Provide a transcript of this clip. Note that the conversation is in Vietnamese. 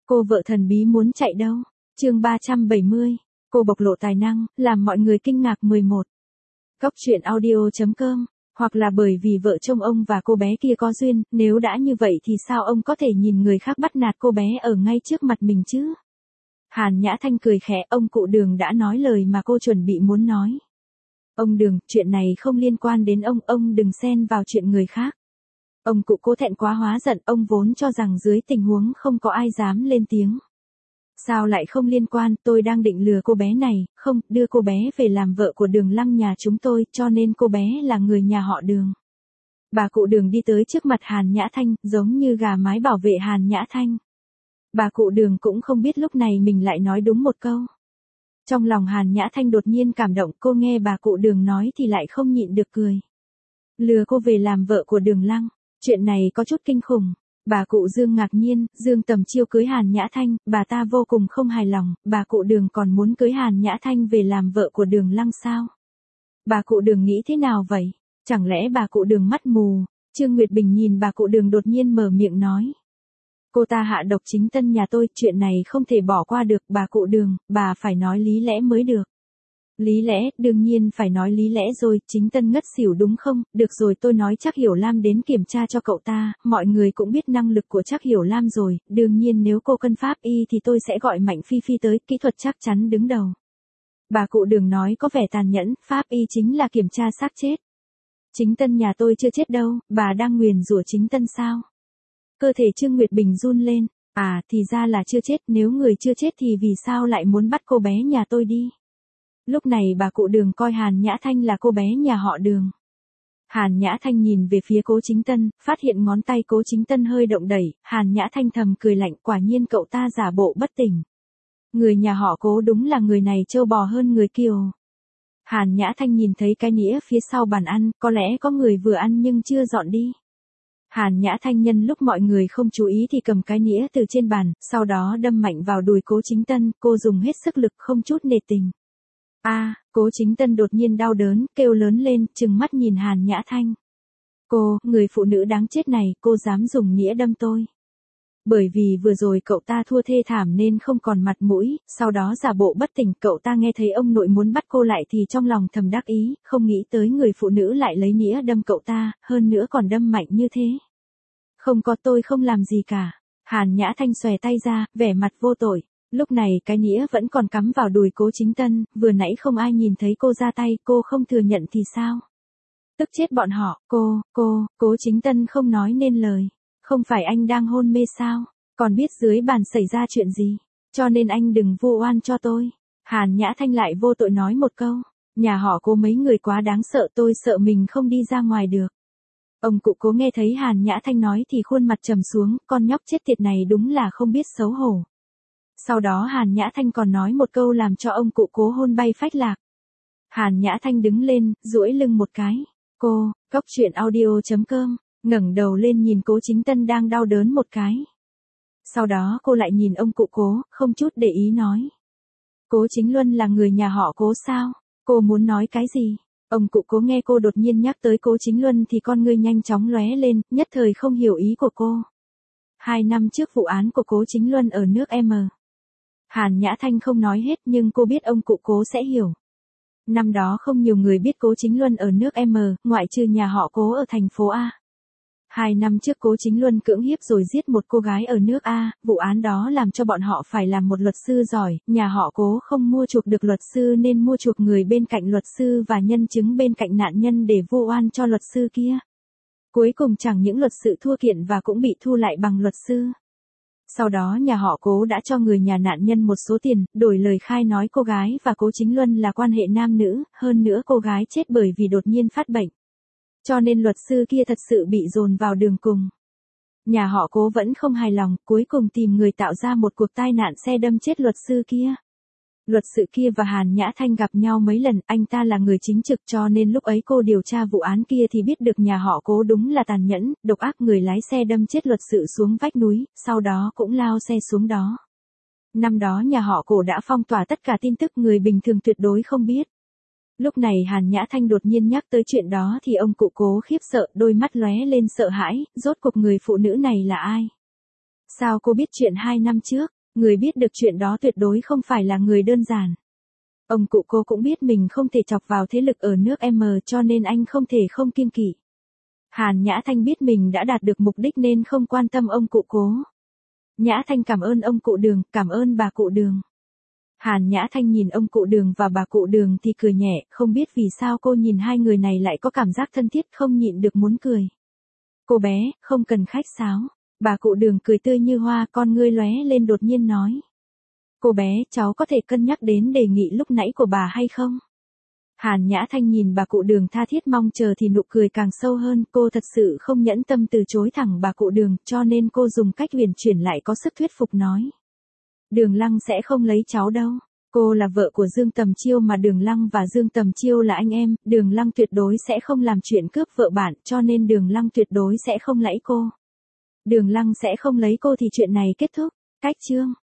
Cô vợ thần bí muốn chạy đâu? Chương 370. Cô bộc lộ tài năng, làm mọi người kinh ngạc 11. Cóc truyện audio.com. Hoặc là bởi vì vợ chồng ông và cô bé kia có duyên, nếu đã như vậy thì sao ông có thể nhìn người khác bắt nạt cô bé ở ngay trước mặt mình chứ? Hàn Nhã Thanh cười khẽ, ông cụ Đường đã nói lời mà cô chuẩn bị muốn nói. Ông Đường, chuyện này không liên quan đến ông đừng xen vào chuyện người khác. Ông cụ Cố thẹn quá hóa giận, ông vốn cho rằng dưới tình huống không có ai dám lên tiếng. Sao lại không liên quan, tôi đang định lừa cô bé này, không, đưa cô bé về làm vợ của Đường Lăng nhà chúng tôi, cho nên cô bé là người nhà họ Đường. Bà cụ Đường đi tới trước mặt Hàn Nhã Thanh, giống như gà mái bảo vệ Hàn Nhã Thanh. Bà cụ Đường cũng không biết lúc này mình lại nói đúng một câu. Trong lòng Hàn Nhã Thanh đột nhiên cảm động, cô nghe bà cụ Đường nói thì lại không nhịn được cười. Lừa cô về làm vợ của Đường Lăng, chuyện này có chút kinh khủng. Bà cụ Dương ngạc nhiên, Dương Tầm Chiêu cưới Hàn Nhã Thanh, bà ta vô cùng không hài lòng, bà cụ Đường còn muốn cưới Hàn Nhã Thanh về làm vợ của Đường Lăng sao? Bà cụ Đường nghĩ thế nào vậy? Chẳng lẽ bà cụ Đường mắt mù? Trương Nguyệt Bình nhìn bà cụ Đường đột nhiên mở miệng nói. Cô ta hạ độc chính tân nhà tôi, chuyện này không thể bỏ qua được, bà cụ Đường, bà phải nói lý lẽ mới được. Lý lẽ, đương nhiên phải nói lý lẽ rồi, chính tân ngất xỉu đúng không? Được rồi, tôi nói Trác Hiểu Lam đến kiểm tra cho cậu ta, mọi người cũng biết năng lực của Trác Hiểu Lam rồi, đương nhiên nếu cô cân pháp y thì tôi sẽ gọi Mạnh Phi Phi tới, kỹ thuật chắc chắn đứng đầu. Bà cụ Đường nói có vẻ tàn nhẫn, pháp y chính là kiểm tra xác chết. Chính tân nhà tôi chưa chết đâu, bà đang nguyền rủa chính tân sao? Cơ thể Trương Nguyệt Bình run lên, à thì ra là chưa chết, nếu người chưa chết thì vì sao lại muốn bắt cô bé nhà tôi đi? Lúc này bà cụ Đường coi Hàn Nhã Thanh là cô bé nhà họ Đường. Hàn Nhã Thanh nhìn về phía Cố Chính Tân, phát hiện ngón tay Cố Chính Tân hơi động đẩy, Hàn Nhã Thanh thầm cười lạnh, quả nhiên cậu ta giả bộ bất tỉnh. Người nhà họ Cố đúng là người này trâu bò hơn người kiều. Hàn Nhã Thanh nhìn thấy cái nĩa phía sau bàn ăn, có lẽ có người vừa ăn nhưng chưa dọn đi. Hàn Nhã Thanh nhân lúc mọi người không chú ý thì cầm cái nĩa từ trên bàn, sau đó đâm mạnh vào đùi Cố Chính Tân, cô dùng hết sức lực không chút nề tình. Cố Chính Tân đột nhiên đau đớn, kêu lớn lên, trừng mắt nhìn Hàn Nhã Thanh. Cô, người phụ nữ đáng chết này, cô dám dùng nĩa đâm tôi. Bởi vì vừa rồi cậu ta thua thê thảm nên không còn mặt mũi, sau đó giả bộ bất tỉnh, cậu ta nghe thấy ông nội muốn bắt cô lại thì trong lòng thầm đắc ý, không nghĩ tới người phụ nữ lại lấy nĩa đâm cậu ta, hơn nữa còn đâm mạnh như thế. Không có, tôi không làm gì cả. Hàn Nhã Thanh xòe tay ra, vẻ mặt vô tội. Lúc này cái nĩa vẫn còn cắm vào đùi Cố Chính Tân, vừa nãy không ai nhìn thấy cô ra tay, cô không thừa nhận thì sao? Tức chết bọn họ, Cố Chính Tân không nói nên lời. Không phải anh đang hôn mê sao? Còn biết dưới bàn xảy ra chuyện gì? Cho nên anh đừng vu oan cho tôi. Hàn Nhã Thanh lại vô tội nói một câu. Nhà họ Cố mấy người quá đáng sợ, tôi sợ mình không đi ra ngoài được. Ông cụ Cố nghe thấy Hàn Nhã Thanh nói thì khuôn mặt trầm xuống, con nhóc chết tiệt này đúng là không biết xấu hổ. Sau đó Hàn Nhã Thanh còn nói một câu làm cho ông cụ Cố hôn bay phách lạc. Hàn Nhã Thanh đứng lên, duỗi lưng một cái. Cô, cóc truyện audio.com, ngẩng đầu lên nhìn Cố Chính Tân đang đau đớn một cái. Sau đó cô lại nhìn ông cụ Cố, không chút để ý nói. Cố Chính Luân là người nhà họ Cố sao? Cô muốn nói cái gì? Ông cụ Cố nghe cô đột nhiên nhắc tới Cố Chính Luân thì con ngươi nhanh chóng lóe lên, nhất thời không hiểu ý của cô. 2 năm trước vụ án của Cố Chính Luân ở nước M. Hàn Nhã Thanh không nói hết nhưng cô biết ông cụ Cố sẽ hiểu. Năm đó không nhiều người biết Cố Chính Luân ở nước M, ngoại trừ nhà họ Cố ở thành phố A. 2 năm trước Cố Chính Luân cưỡng hiếp rồi giết một cô gái ở nước A, vụ án đó làm cho bọn họ phải làm một luật sư giỏi, nhà họ Cố không mua chuộc được luật sư nên mua chuộc người bên cạnh luật sư và nhân chứng bên cạnh nạn nhân để vu oan cho luật sư kia. Cuối cùng chẳng những luật sư thua kiện và cũng bị thu lại bằng luật sư. Sau đó nhà họ Cố đã cho người nhà nạn nhân một số tiền, đổi lời khai nói cô gái và Cố Chính Luân là quan hệ nam nữ, hơn nữa cô gái chết bởi vì đột nhiên phát bệnh. Cho nên luật sư kia thật sự bị dồn vào đường cùng. Nhà họ Cố vẫn không hài lòng, cuối cùng tìm người tạo ra một cuộc tai nạn xe đâm chết luật sư kia. Luật sư kia và Hàn Nhã Thanh gặp nhau mấy lần, anh ta là người chính trực cho nên lúc ấy cô điều tra vụ án kia thì biết được nhà họ Cố đúng là tàn nhẫn, độc ác, người lái xe đâm chết luật sư xuống vách núi, sau đó cũng lao xe xuống đó. Năm đó nhà họ Cố đã phong tỏa tất cả tin tức, người bình thường tuyệt đối không biết. Lúc này Hàn Nhã Thanh đột nhiên nhắc tới chuyện đó thì ông cụ Cố khiếp sợ, đôi mắt lóe lên sợ hãi, rốt cuộc người phụ nữ này là ai? Sao cô biết chuyện 2 năm trước? Người biết được chuyện đó tuyệt đối không phải là người đơn giản. Ông cụ cô cũng biết mình không thể chọc vào thế lực ở nước M cho nên anh không thể không kiêng kỵ. Hàn Nhã Thanh biết mình đã đạt được mục đích nên không quan tâm ông cụ cố. Nhã Thanh cảm ơn ông cụ Đường, cảm ơn bà cụ Đường. Hàn Nhã Thanh nhìn ông cụ Đường và bà cụ Đường thì cười nhẹ, không biết vì sao cô nhìn hai người này lại có cảm giác thân thiết không nhịn được muốn cười. Cô bé, không cần khách sáo. Bà cụ Đường cười tươi như hoa, con ngươi lóe lên đột nhiên nói. Cô bé, cháu có thể cân nhắc đến đề nghị lúc nãy của bà hay không? Hàn Nhã Thanh nhìn bà cụ Đường tha thiết mong chờ thì nụ cười càng sâu hơn, cô thật sự không nhẫn tâm từ chối thẳng bà cụ Đường, cho nên cô dùng cách huyền chuyển lại có sức thuyết phục nói. Đường Lăng sẽ không lấy cháu đâu. Cô là vợ của Dương Tầm Chiêu mà Đường Lăng và Dương Tầm Chiêu là anh em, Đường Lăng tuyệt đối sẽ không làm chuyện cướp vợ bạn, cho nên Đường Lăng tuyệt đối sẽ không lấy cô. Đường Lăng sẽ không lấy cô thì chuyện này kết thúc. Cách chương